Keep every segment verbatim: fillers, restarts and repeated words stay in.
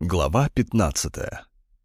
Глава пятнадцатая.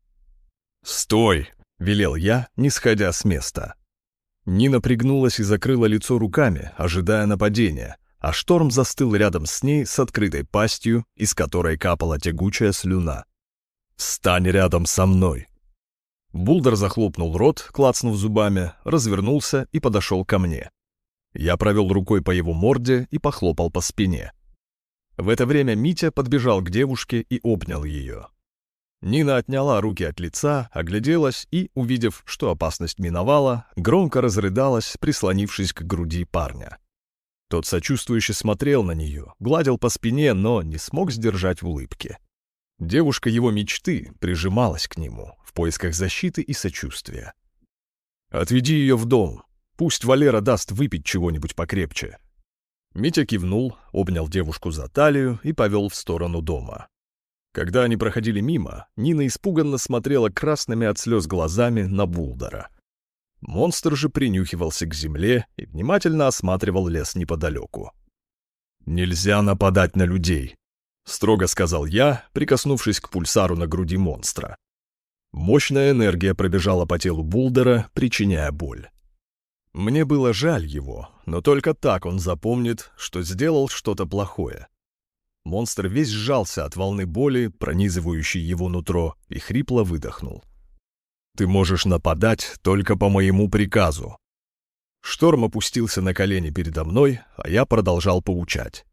«Стой!» — велел я, не сходя с места. Нина пригнулась и закрыла лицо руками, ожидая нападения, а Шторм застыл рядом с ней с открытой пастью, из которой капала тягучая слюна. «Встань рядом со мной!» Булдер захлопнул рот, клацнув зубами, развернулся и подошел ко мне. Я провел рукой по его морде и похлопал по спине. В это время Митя подбежал к девушке и обнял ее. Нина отняла руки от лица, огляделась и, увидев, что опасность миновала, громко разрыдалась, прислонившись к груди парня. Тот сочувствующе смотрел на нее, гладил по спине, но не смог сдержать улыбки. Девушка его мечты прижималась к нему в поисках защиты и сочувствия. «Отведи ее в дом, пусть Валера даст выпить чего-нибудь покрепче». Митя кивнул, обнял девушку за талию и повел в сторону дома. Когда они проходили мимо, Нина испуганно смотрела красными от слез глазами на Булдера. Монстр же принюхивался к земле и внимательно осматривал лес неподалеку. «Нельзя нападать на людей», — строго сказал я, прикоснувшись к пульсару на груди монстра. Мощная энергия пробежала по телу Булдера, причиняя боль. Мне было жаль его, но только так он запомнит, что сделал что-то плохое. Монстр весь сжался от волны боли, пронизывающей его нутро, и хрипло выдохнул. «Ты можешь нападать только по моему приказу». Шторм опустился на колени передо мной, а я продолжал поучать.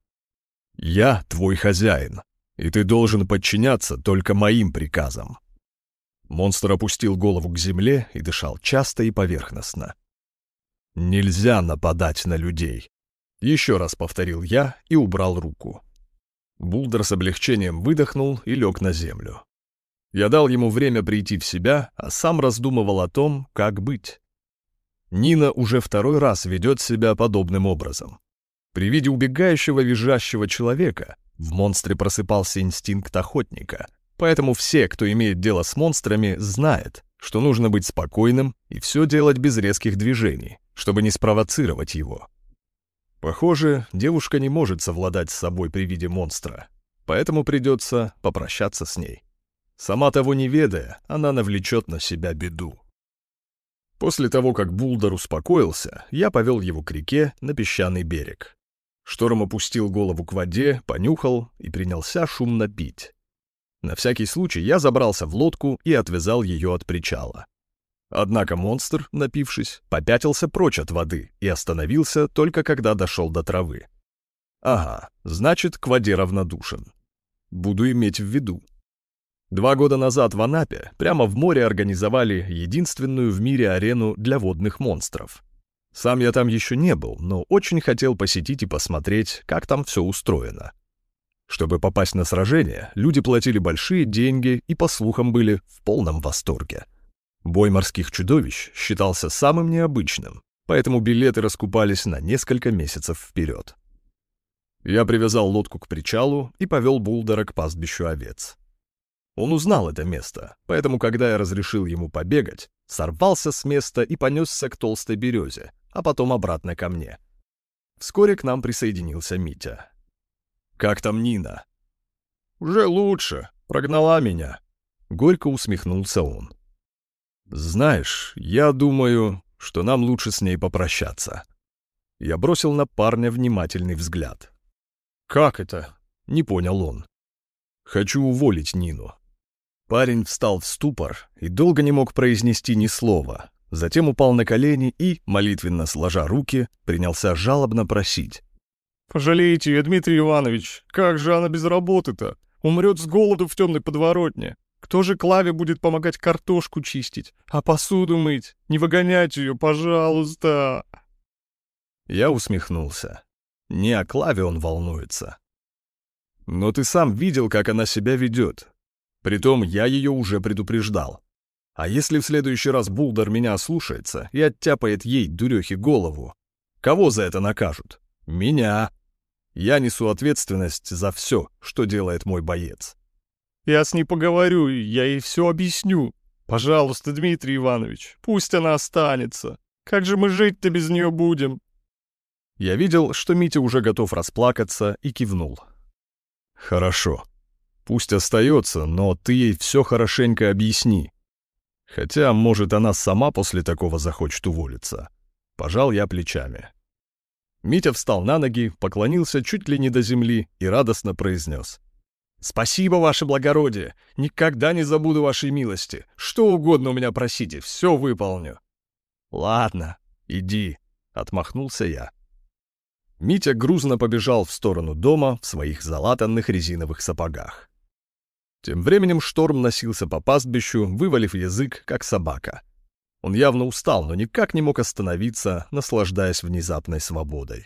«Я твой хозяин, и ты должен подчиняться только моим приказам». Монстр опустил голову к земле и дышал часто и поверхностно. «Нельзя нападать на людей», — еще раз повторил я и убрал руку. Булдер с облегчением выдохнул и лег на землю. Я дал ему время прийти в себя, а сам раздумывал о том, как быть. Нина уже второй раз ведет себя подобным образом. При виде убегающего визжащего человека в монстре просыпался инстинкт охотника, поэтому все, кто имеет дело с монстрами, знают, что нужно быть спокойным и все делать без резких движений, чтобы не спровоцировать его. Похоже, девушка не может совладать с собой при виде монстра, поэтому придется попрощаться с ней. Сама того не ведая, она навлечет на себя беду. После того, как Булдер успокоился, я повел его к реке на песчаный берег. Шторм опустил голову к воде, понюхал и принялся шумно пить. На всякий случай я забрался в лодку и отвязал ее от причала. Однако монстр, напившись, попятился прочь от воды и остановился только когда дошел до травы. Ага, значит, к воде равнодушен. Буду иметь в виду. Два года назад в Анапе прямо в море организовали единственную в мире арену для водных монстров. Сам я там еще не был, но очень хотел посетить и посмотреть, как там все устроено. Чтобы попасть на сражение, люди платили большие деньги и, по слухам, были в полном восторге. Бой морских чудовищ считался самым необычным, поэтому билеты раскупались на несколько месяцев вперед. Я привязал лодку к причалу и повел Булдера к пастбищу овец. Он узнал это место, поэтому, когда я разрешил ему побегать, сорвался с места и понесся к толстой березе, а потом обратно ко мне. Вскоре к нам присоединился Митя. «Как там Нина?» «Уже лучше. Прогнала меня». Горько усмехнулся он. «Знаешь, я думаю, что нам лучше с ней попрощаться». Я бросил на парня внимательный взгляд. «Как это?» — не понял он. «Хочу уволить Нину». Парень встал в ступор и долго не мог произнести ни слова. Затем упал на колени и, молитвенно сложа руки, принялся жалобно просить. «Пожалейте ее, Дмитрий Иванович, как же она без работы-то? Умрет с голоду в темной подворотне. Кто же Клаве будет помогать картошку чистить, а посуду мыть? Не выгонять ее, пожалуйста!» Я усмехнулся. Не о Клаве он волнуется. «Но ты сам видел, как она себя ведет. Притом я ее уже предупреждал. А если в следующий раз Булдер меня ослушается и оттяпает ей, дурехе, голову, кого за это накажут? Меня. Я несу ответственность за все, что делает мой боец». «Я с ней поговорю, я ей все объясню. Пожалуйста, Дмитрий Иванович, пусть она останется. Как же мы жить-то без нее будем?» Я видел, что Митя уже готов расплакаться, и кивнул. «Хорошо. Пусть остается, но ты ей все хорошенько объясни. Хотя, может, она сама после такого захочет уволиться. Пожал я плечами. Митя встал на ноги, поклонился чуть ли не до земли и радостно произнес: «Спасибо, ваше благородие! Никогда не забуду вашей милости. Что угодно у меня просите, все выполню». «Ладно, иди», — отмахнулся я. Митя грузно побежал в сторону дома в своих залатанных резиновых сапогах. Тем временем Шторм носился по пастбищу, вывалив язык, как собака. Он явно устал, но никак не мог остановиться, наслаждаясь внезапной свободой.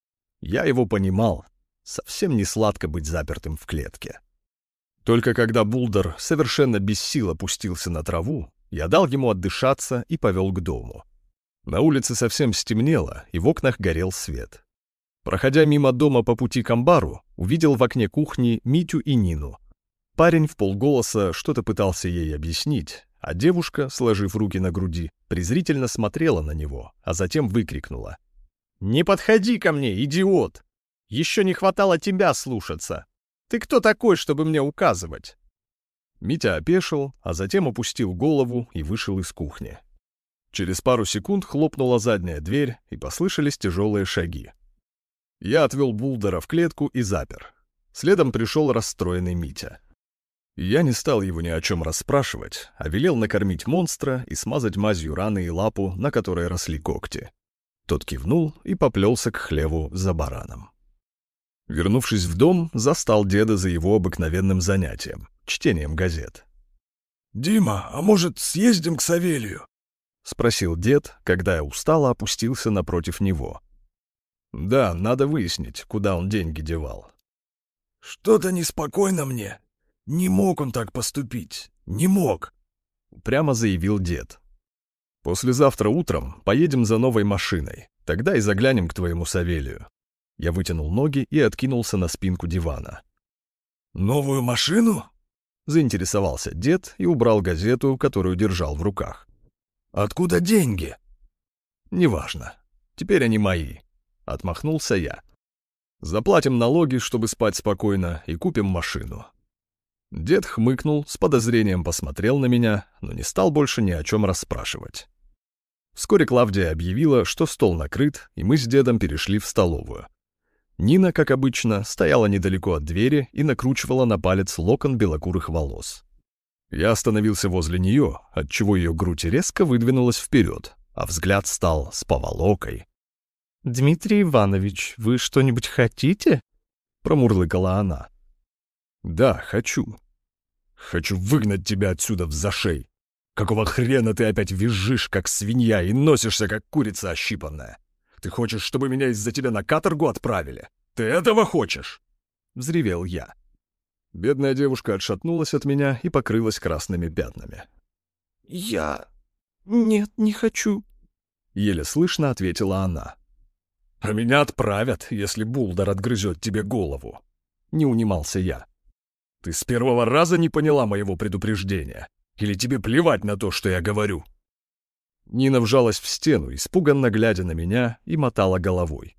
Я его понимал. Совсем не сладко быть запертым в клетке. Только когда Булдер совершенно без сил опустился на траву, я дал ему отдышаться и повел к дому. На улице совсем стемнело, и в окнах горел свет. Проходя мимо дома по пути к амбару, увидел в окне кухни Митю и Нину. Парень вполголоса что-то пытался ей объяснить, а девушка, сложив руки на груди, презрительно смотрела на него, а затем выкрикнула: «Не подходи ко мне, идиот! Еще не хватало тебя слушаться! Ты кто такой, чтобы мне указывать?» Митя опешил, а затем опустил голову и вышел из кухни. Через пару секунд хлопнула задняя дверь, и послышались тяжелые шаги. Я отвел Булдера в клетку и запер. Следом пришел расстроенный Митя. Я не стал его ни о чем расспрашивать, а велел накормить монстра и смазать мазью раны и лапу, на которой росли когти. Тот кивнул и поплелся к хлеву за бараном. Вернувшись в дом, застал деда за его обыкновенным занятием — чтением газет. «Дима, а может, съездим к Савелью?» — спросил дед, когда я устало опустился напротив него. «Да, надо выяснить, куда он деньги девал». «Что-то неспокойно мне. Не мог он так поступить. Не мог», — прямо заявил дед. «Послезавтра утром поедем за новой машиной. Тогда и заглянем к твоему Савелью». Я вытянул ноги и откинулся на спинку дивана. «Новую машину?» — заинтересовался дед и убрал газету, которую держал в руках. «Откуда деньги?» «Неважно. Теперь они мои», — отмахнулся я. «Заплатим налоги, чтобы спать спокойно, и купим машину». Дед хмыкнул, с подозрением посмотрел на меня, но не стал больше ни о чем расспрашивать. Вскоре Клавдия объявила, что стол накрыт, и мы с дедом перешли в столовую. Нина, как обычно, стояла недалеко от двери и накручивала на палец локон белокурых волос. Я остановился возле нее, отчего ее грудь резко выдвинулась вперед, а взгляд стал с поволокой. «Дмитрий Иванович, вы что-нибудь хотите?» — промурлыкала она. «Да, хочу. Хочу выгнать тебя отсюда взашей. Какого хрена ты опять визжишь, как свинья, и носишься, как курица ощипанная? Ты хочешь, чтобы меня из-за тебя на каторгу отправили? Ты этого хочешь?» — взревел я. Бедная девушка отшатнулась от меня и покрылась красными пятнами. «Я... нет, не хочу», — еле слышно ответила она. «А меня отправят, если Булдер отгрызет тебе голову», — не унимался я. «Ты с первого раза не поняла моего предупреждения? Или тебе плевать на то, что я говорю?» Нина вжалась в стену, испуганно глядя на меня, и мотала головой.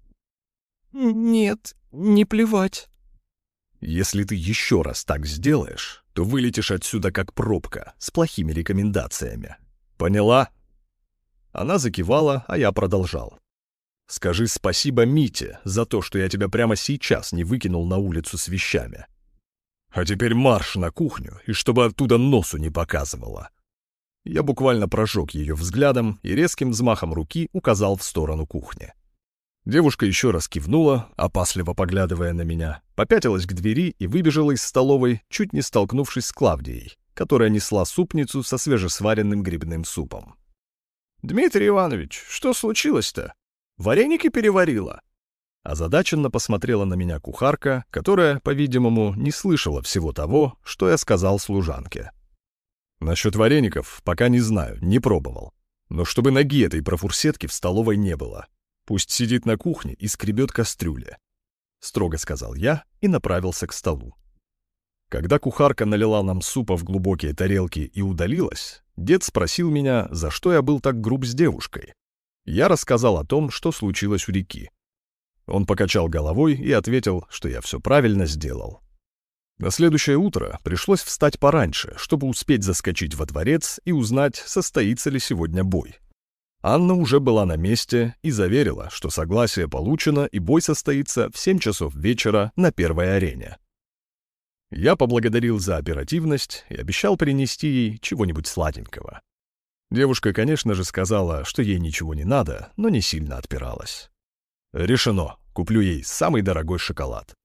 «Нет, не плевать». «Если ты еще раз так сделаешь, то вылетишь отсюда как пробка, с плохими рекомендациями. Поняла?» Она закивала, а я продолжал. «Скажи спасибо Мите за то, что я тебя прямо сейчас не выкинул на улицу с вещами. А теперь марш на кухню, и чтобы оттуда носу не показывала». Я буквально прожег ее взглядом и резким взмахом руки указал в сторону кухни. Девушка еще раз кивнула, опасливо поглядывая на меня, попятилась к двери и выбежала из столовой, чуть не столкнувшись с Клавдией, которая несла супницу со свежесваренным грибным супом. «Дмитрий Иванович, что случилось-то? Вареники переварила?» Озадаченно посмотрела на меня кухарка, которая, по-видимому, не слышала всего того, что я сказал служанке. «Насчет вареников пока не знаю, не пробовал. Но чтобы ноги этой профурсетки в столовой не было. Пусть сидит на кухне и скребет кастрюли», — строго сказал я и направился к столу. Когда кухарка налила нам супа в глубокие тарелки и удалилась, дед спросил меня, за что я был так груб с девушкой. Я рассказал о том, что случилось у реки. Он покачал головой и ответил, что я все правильно сделал. На следующее утро пришлось встать пораньше, чтобы успеть заскочить во дворец и узнать, состоится ли сегодня бой. Анна уже была на месте и заверила, что согласие получено и бой состоится в семь часов вечера на первой арене. Я поблагодарил за оперативность и обещал принести ей чего-нибудь сладенького. Девушка, конечно же, сказала, что ей ничего не надо, но не сильно отпиралась. Решено, куплю ей самый дорогой шоколад.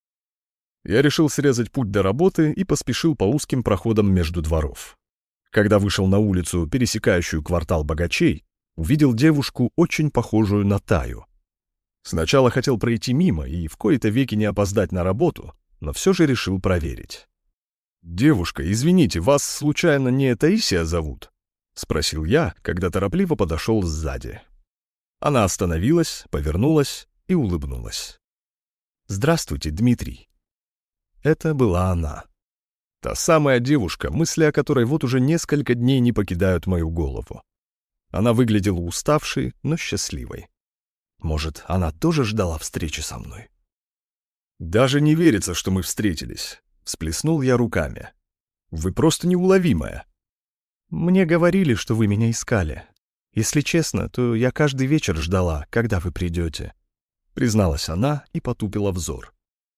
Я решил срезать путь до работы и поспешил по узким проходам между дворов. Когда вышел на улицу, пересекающую квартал богачей, увидел девушку, очень похожую на Таю. Сначала хотел пройти мимо и в кои-то веки не опоздать на работу, но все же решил проверить. «Девушка, извините, вас случайно не Таисия зовут?» — спросил я, когда торопливо подошел сзади. Она остановилась, повернулась и улыбнулась. «Здравствуйте, Дмитрий». Это была она. Та самая девушка, мысли о которой вот уже несколько дней не покидают мою голову. Она выглядела уставшей, но счастливой. Может, она тоже ждала встречи со мной? «Даже не верится, что мы встретились», — всплеснул я руками. «Вы просто неуловимая». «Мне говорили, что вы меня искали. Если честно, то я каждый вечер ждала, когда вы придете», — призналась она и потупила взор.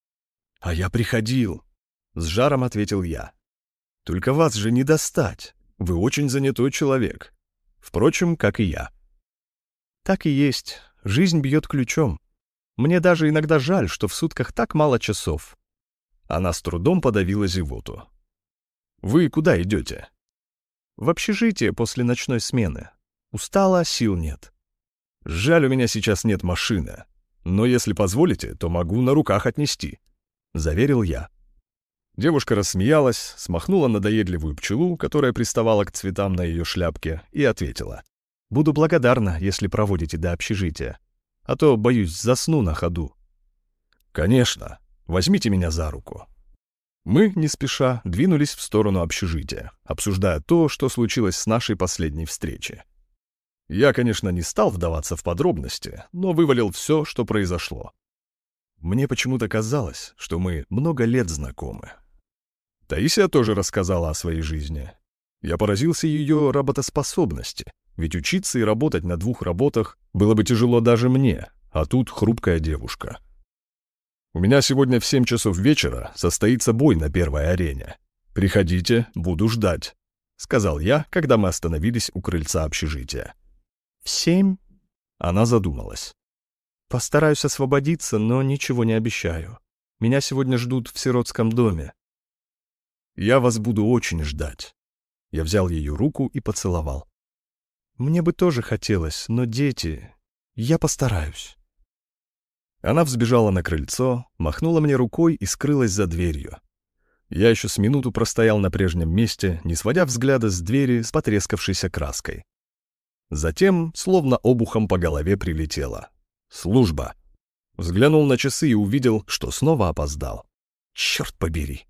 «А я приходил», — с жаром ответил я. «Только вас же не достать. Вы очень занятой человек. Впрочем, как и я». «Так и есть. Жизнь бьет ключом. Мне даже иногда жаль, что в сутках так мало часов». Она с трудом подавила зевоту. «Вы куда идете?» «В общежитие после ночной смены. Устала, сил нет». «Жаль, у меня сейчас нет машины. Но если позволите, то могу на руках отнести», — заверил я. Девушка рассмеялась, смахнула надоедливую пчелу, которая приставала к цветам на ее шляпке, и ответила: «Буду благодарна, если проводите до общежития, а то, боюсь, засну на ходу». «Конечно, возьмите меня за руку». Мы, не спеша, двинулись в сторону общежития, обсуждая то, что случилось с нашей последней встречи. Я, конечно, не стал вдаваться в подробности, но вывалил все, что произошло. Мне почему-то казалось, что мы много лет знакомы. Таисия тоже рассказала о своей жизни. Я поразился ее работоспособности, ведь учиться и работать на двух работах было бы тяжело даже мне, а тут хрупкая девушка. «У меня сегодня в семь часов вечера состоится бой на первой арене. Приходите, буду ждать», — сказал я, когда мы остановились у крыльца общежития. «В семь?» — она задумалась. «Постараюсь освободиться, но ничего не обещаю. Меня сегодня ждут в сиротском доме». «Я вас буду очень ждать». Я взял ее руку и поцеловал. «Мне бы тоже хотелось, но дети... Я постараюсь». Она взбежала на крыльцо, махнула мне рукой и скрылась за дверью. Я еще с минуту простоял на прежнем месте, не сводя взгляда с двери с потрескавшейся краской. Затем, словно обухом по голове прилетело: «Служба». Взглянул на часы и увидел, что снова опоздал. Черт побери.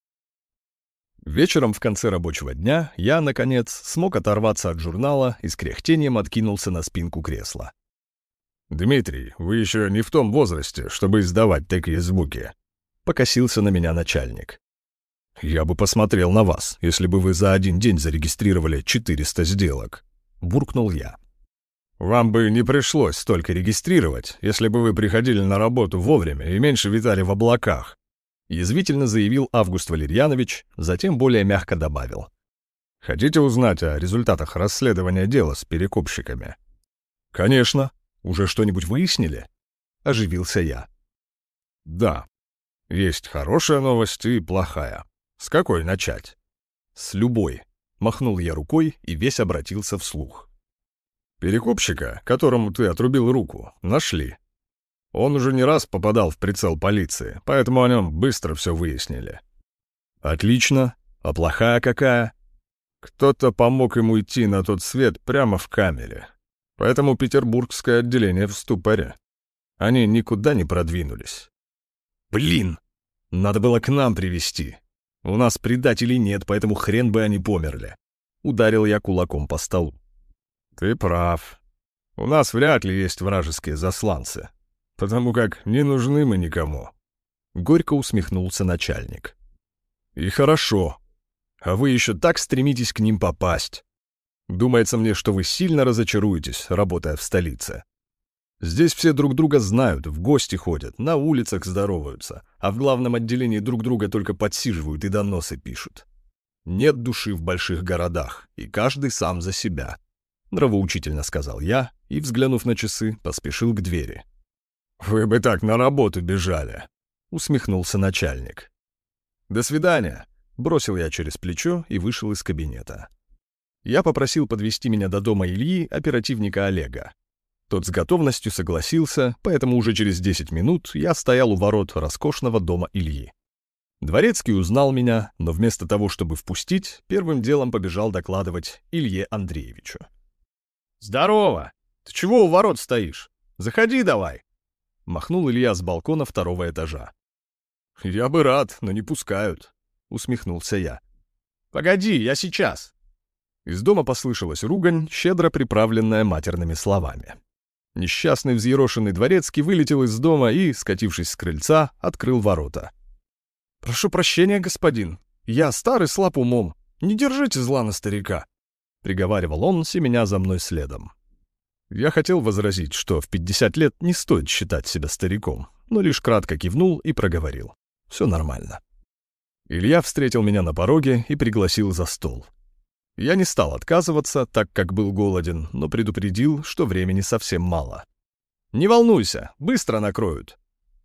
Вечером в конце рабочего дня я, наконец, смог оторваться от журнала и с кряхтением откинулся на спинку кресла. «Дмитрий, вы еще не в том возрасте, чтобы издавать такие звуки», — покосился на меня начальник. «Я бы посмотрел на вас, если бы вы за один день зарегистрировали четыреста сделок», — буркнул я. «Вам бы не пришлось столько регистрировать, если бы вы приходили на работу вовремя и меньше витали в облаках», — язвительно заявил Август Валерьянович, затем более мягко добавил: «Хотите узнать о результатах расследования дела с перекупщиками?» «Конечно. Уже что-нибудь выяснили?» — оживился я. «Да. Есть хорошая новость и плохая. С какой начать?» «С любой», — махнул я рукой и весь обратился вслух. «Перекупщика, которому ты отрубил руку, нашли. Он уже не раз попадал в прицел полиции, поэтому о нем быстро все выяснили». «Отлично. А плохая какая?» «Кто-то помог ему идти на тот свет прямо в камере. Поэтому петербургское отделение в ступоре. Они никуда не продвинулись». «Блин! Надо было к нам привезти. У нас предателей нет, поэтому хрен бы они померли». Ударил я кулаком по столу. «Ты прав. У нас вряд ли есть вражеские засланцы, потому как не нужны мы никому». Горько усмехнулся начальник. И хорошо. А вы еще так стремитесь к ним попасть. Думается мне, что вы сильно разочаруетесь, работая в столице. Здесь все друг друга знают, в гости ходят, на улицах здороваются, а в главном отделении друг друга только подсиживают и доносы пишут. Нет души в больших городах, и каждый сам за себя. Нравоучительно сказал я и, взглянув на часы, поспешил к двери. «Вы бы так на работу бежали», — усмехнулся начальник. «До свидания», — бросил я через плечо и вышел из кабинета. Я попросил подвезти меня до дома Ильи оперативника Олега. Тот с готовностью согласился, поэтому уже через десять минут я стоял у ворот роскошного дома Ильи. Дворецкий узнал меня, но вместо того, чтобы впустить, первым делом побежал докладывать Илье Андреевичу. «Здорово! Ты чего у ворот стоишь? Заходи давай!» Махнул Илья с балкона второго этажа. «Я бы рад, но не пускают», — усмехнулся я. «Погоди, я сейчас!» Из дома послышалась ругань, щедро приправленная матерными словами. Несчастный взъерошенный дворецкий вылетел из дома и, скатившись с крыльца, открыл ворота. «Прошу прощения, господин. Я старый слаб умом. Не держите зла на старика», — приговаривал он, семеня за мной следом. Я хотел возразить, что в пятьдесят лет не стоит считать себя стариком, но лишь кратко кивнул и проговорил. «Все нормально». Илья встретил меня на пороге и пригласил за стол. Я не стал отказываться, так как был голоден, но предупредил, что времени совсем мало. «Не волнуйся, быстро накроют».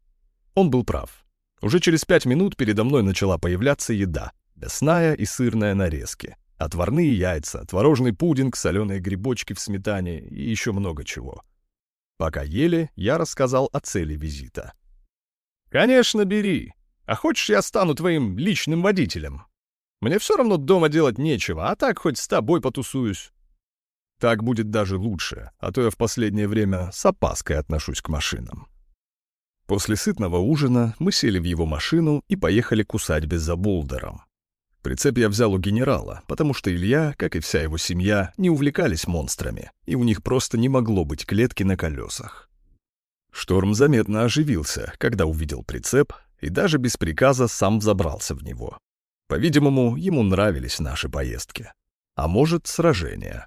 Он был прав. Уже через пять минут передо мной начала появляться еда. Мясная и сырная нарезки, отварные яйца, творожный пудинг, соленые грибочки в сметане и еще много чего. Пока ели, я рассказал о цели визита. «Конечно, бери. А хочешь, я стану твоим личным водителем? Мне все равно дома делать нечего, а так хоть с тобой потусуюсь». Так будет даже лучше, а то я в последнее время с опаской отношусь к машинам. После сытного ужина мы сели в его машину и поехали к усадьбе за Булдером. Прицеп я взял у генерала, потому что Илья, как и вся его семья, не увлекались монстрами, и у них просто не могло быть клетки на колесах. Шторм заметно оживился, когда увидел прицеп, и даже без приказа сам взобрался в него. По-видимому, ему нравились наши поездки. А может, сражения.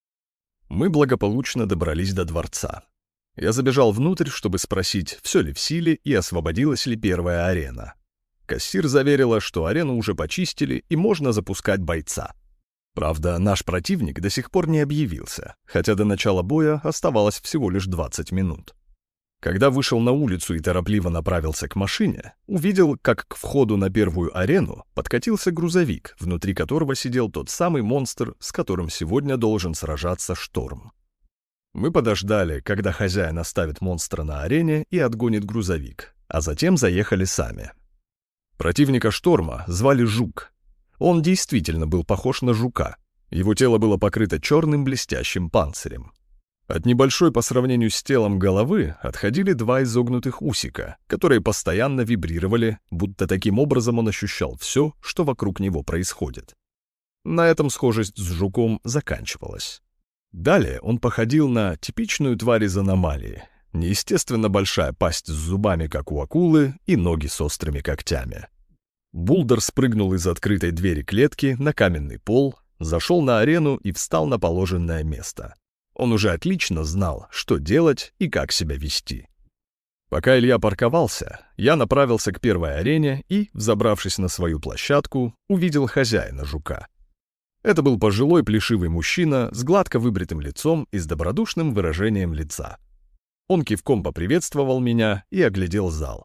Мы благополучно добрались до дворца. Я забежал внутрь, чтобы спросить, все ли в силе и освободилась ли первая арена. Кассир заверила, что арену уже почистили и можно запускать бойца. Правда, наш противник до сих пор не объявился, хотя до начала боя оставалось всего лишь двадцать минут. Когда вышел на улицу и торопливо направился к машине, увидел, как к входу на первую арену подкатился грузовик, внутри которого сидел тот самый монстр, с которым сегодня должен сражаться Шторм. Мы подождали, когда хозяин оставит монстра на арене и отгонит грузовик, а затем заехали сами. Противника Шторма звали Жук. Он действительно был похож на жука. Его тело было покрыто черным блестящим панцирем. От небольшой по сравнению с телом головы отходили два изогнутых усика, которые постоянно вибрировали, будто таким образом он ощущал все, что вокруг него происходит. На этом схожесть с жуком заканчивалась. Далее он походил на типичную тварь из аномалии. Неестественно большая пасть с зубами, как у акулы, и ноги с острыми когтями. Булдер спрыгнул из открытой двери клетки на каменный пол, зашел на арену и встал на положенное место. Он уже отлично знал, что делать и как себя вести. Пока Илья парковался, я направился к первой арене и, взобравшись на свою площадку, увидел хозяина жука. Это был пожилой плешивый мужчина с гладко выбритым лицом и с добродушным выражением лица. Он кивком поприветствовал меня и оглядел зал.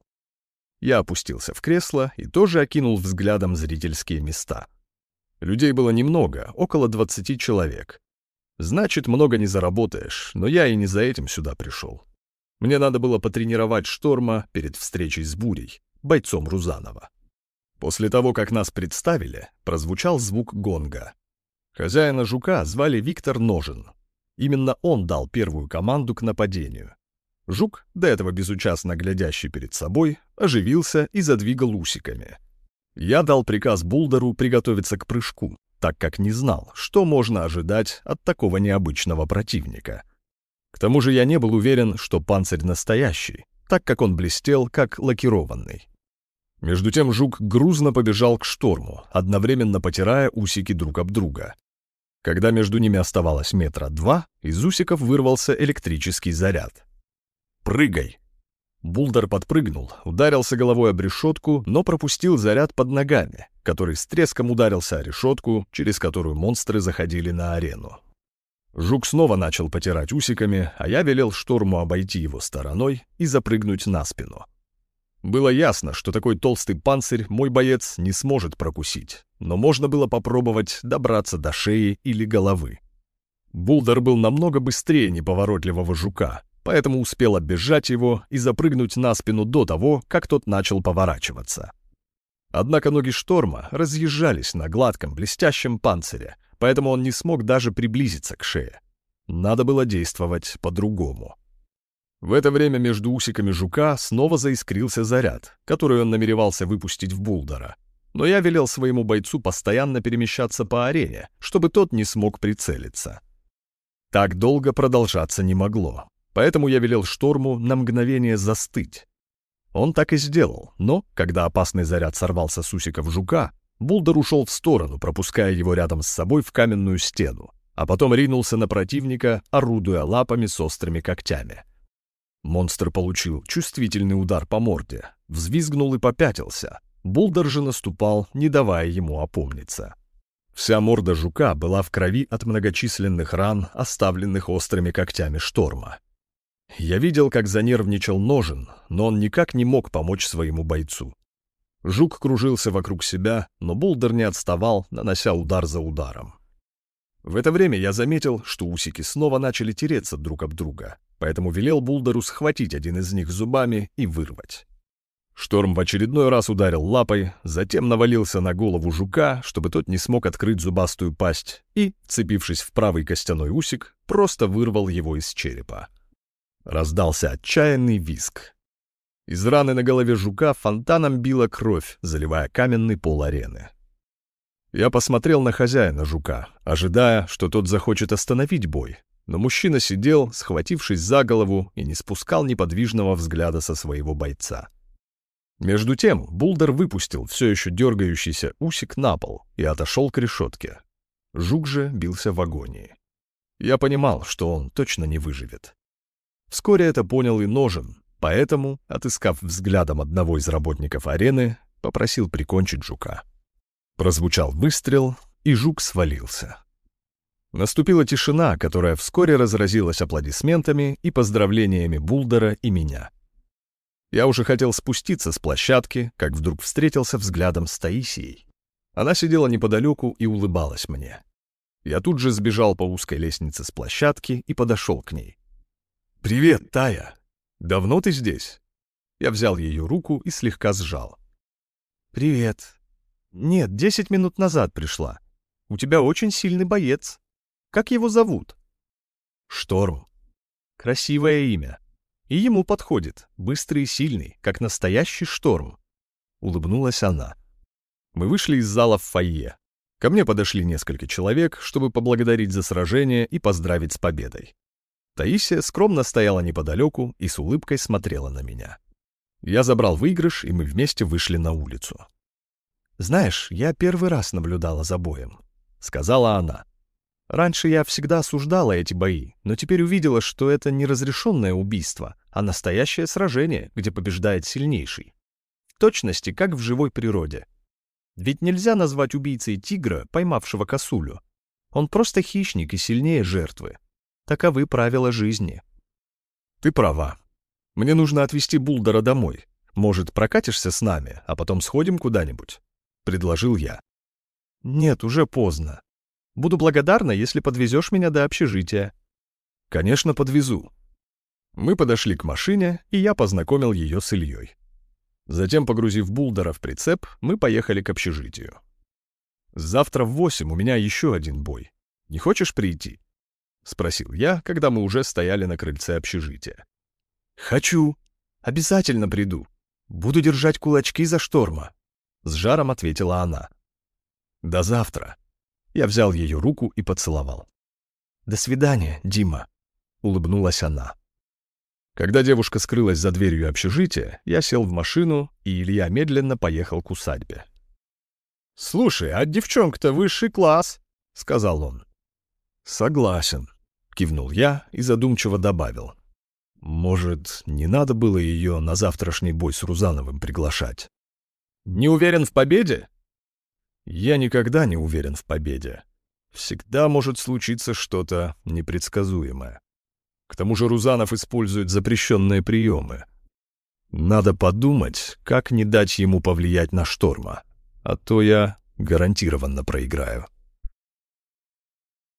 Я опустился в кресло и тоже окинул взглядом зрительские места. Людей было немного, около двадцати человек. Значит, много не заработаешь, но я и не за этим сюда пришел. Мне надо было потренировать Шторма перед встречей с Бурей, бойцом Рузанова. После того, как нас представили, прозвучал звук гонга. Хозяина жука звали Виктор Ножин. Именно он дал первую команду к нападению. Жук, до этого безучастно глядящий перед собой, оживился и задвигал усиками. Я дал приказ Булдеру приготовиться к прыжку, так как не знал, что можно ожидать от такого необычного противника. К тому же я не был уверен, что панцирь настоящий, так как он блестел, как лакированный. Между тем жук грузно побежал к шторму, одновременно потирая усики друг об друга. Когда между ними оставалось метра два, из усиков вырвался электрический заряд. «Прыгай!» Булдер подпрыгнул, ударился головой об решетку, но пропустил заряд под ногами, который с треском ударился о решетку, через которую монстры заходили на арену. Жук снова начал потирать усиками, а я велел шторму обойти его стороной и запрыгнуть на спину. Было ясно, что такой толстый панцирь мой боец не сможет прокусить, но можно было попробовать добраться до шеи или головы. Булдер был намного быстрее неповоротливого жука, поэтому успел оббежать его и запрыгнуть на спину до того, как тот начал поворачиваться. Однако ноги шторма разъезжались на гладком блестящем панцире, поэтому он не смог даже приблизиться к шее. Надо было действовать по-другому. В это время между усиками жука снова заискрился заряд, который он намеревался выпустить в Булдера. Но я велел своему бойцу постоянно перемещаться по арене, чтобы тот не смог прицелиться. Так долго продолжаться не могло, поэтому я велел шторму на мгновение застыть. Он так и сделал, но, когда опасный заряд сорвался с усиков жука, Булдер ушел в сторону, пропуская его рядом с собой в каменную стену, а потом ринулся на противника, орудуя лапами с острыми когтями. Монстр получил чувствительный удар по морде, взвизгнул и попятился. Булдер же наступал, не давая ему опомниться. Вся морда жука была в крови от многочисленных ран, оставленных острыми когтями шторма. Я видел, как занервничал Ножен, но он никак не мог помочь своему бойцу. Жук кружился вокруг себя, но Булдер не отставал, нанося удар за ударом. В это время я заметил, что усики снова начали тереться друг об друга, поэтому велел Булдеру схватить один из них зубами и вырвать. Шторм в очередной раз ударил лапой, затем навалился на голову жука, чтобы тот не смог открыть зубастую пасть, и, вцепившись в правый костяной усик, просто вырвал его из черепа. Раздался отчаянный визг. Из раны на голове жука фонтаном била кровь, заливая каменный пол арены. Я посмотрел на хозяина жука, ожидая, что тот захочет остановить бой, но мужчина сидел, схватившись за голову, и не спускал неподвижного взгляда со своего бойца. Между тем Булдер выпустил все еще дергающийся усик на пол и отошел к решетке. Жук же бился в агонии. Я понимал, что он точно не выживет. Вскоре это понял и Ножен, поэтому, отыскав взглядом одного из работников арены, попросил прикончить жука. Прозвучал выстрел, и жук свалился. Наступила тишина, которая вскоре разразилась аплодисментами и поздравлениями Булдера и меня. Я уже хотел спуститься с площадки, как вдруг встретился взглядом с Таисией. Она сидела неподалеку и улыбалась мне. Я тут же сбежал по узкой лестнице с площадки и подошел к ней. «Привет, Тая! Давно ты здесь?» Я взял ее руку и слегка сжал. «Привет. Нет, десять минут назад пришла. У тебя очень сильный боец. Как его зовут?» «Шторм». «Красивое имя. И ему подходит, быстрый и сильный, как настоящий шторм», — улыбнулась она. Мы вышли из зала в фойе. Ко мне подошли несколько человек, чтобы поблагодарить за сражение и поздравить с победой. Таисия скромно стояла неподалеку и с улыбкой смотрела на меня. Я забрал выигрыш, и мы вместе вышли на улицу. «Знаешь, я первый раз наблюдала за боем», — сказала она. «Раньше я всегда осуждала эти бои, но теперь увидела, что это не разрешенное убийство, а настоящее сражение, где побеждает сильнейший. В точности, как в живой природе. Ведь нельзя назвать убийцей тигра, поймавшего косулю. Он просто хищник и сильнее жертвы. Таковы правила жизни». «Ты права. Мне нужно отвезти Булдера домой. Может, прокатишься с нами, а потом сходим куда-нибудь?» — предложил я. «Нет, уже поздно. Буду благодарна, если подвезешь меня до общежития». «Конечно, подвезу». Мы подошли к машине, и я познакомил ее с Ильей. Затем, погрузив Булдера в прицеп, мы поехали к общежитию. «Завтра в восемь у меня еще один бой. Не хочешь прийти?» — спросил я, когда мы уже стояли на крыльце общежития. «Хочу. Обязательно приду. Буду держать кулачки за шторма», — с жаром ответила она. «До завтра». Я взял ее руку и поцеловал. «До свидания, Дима», — улыбнулась она. Когда девушка скрылась за дверью общежития, я сел в машину, и Илья медленно поехал к усадьбе. «Слушай, а девчонка-то высший класс», — сказал он. «Согласен», — кивнул я и задумчиво добавил. «Может, не надо было ее на завтрашний бой с Рузановым приглашать?» «Не уверен в победе?» «Я никогда не уверен в победе. Всегда может случиться что-то непредсказуемое. К тому же Рузанов использует запрещенные приемы. Надо подумать, как не дать ему повлиять на Шторма, а то я гарантированно проиграю».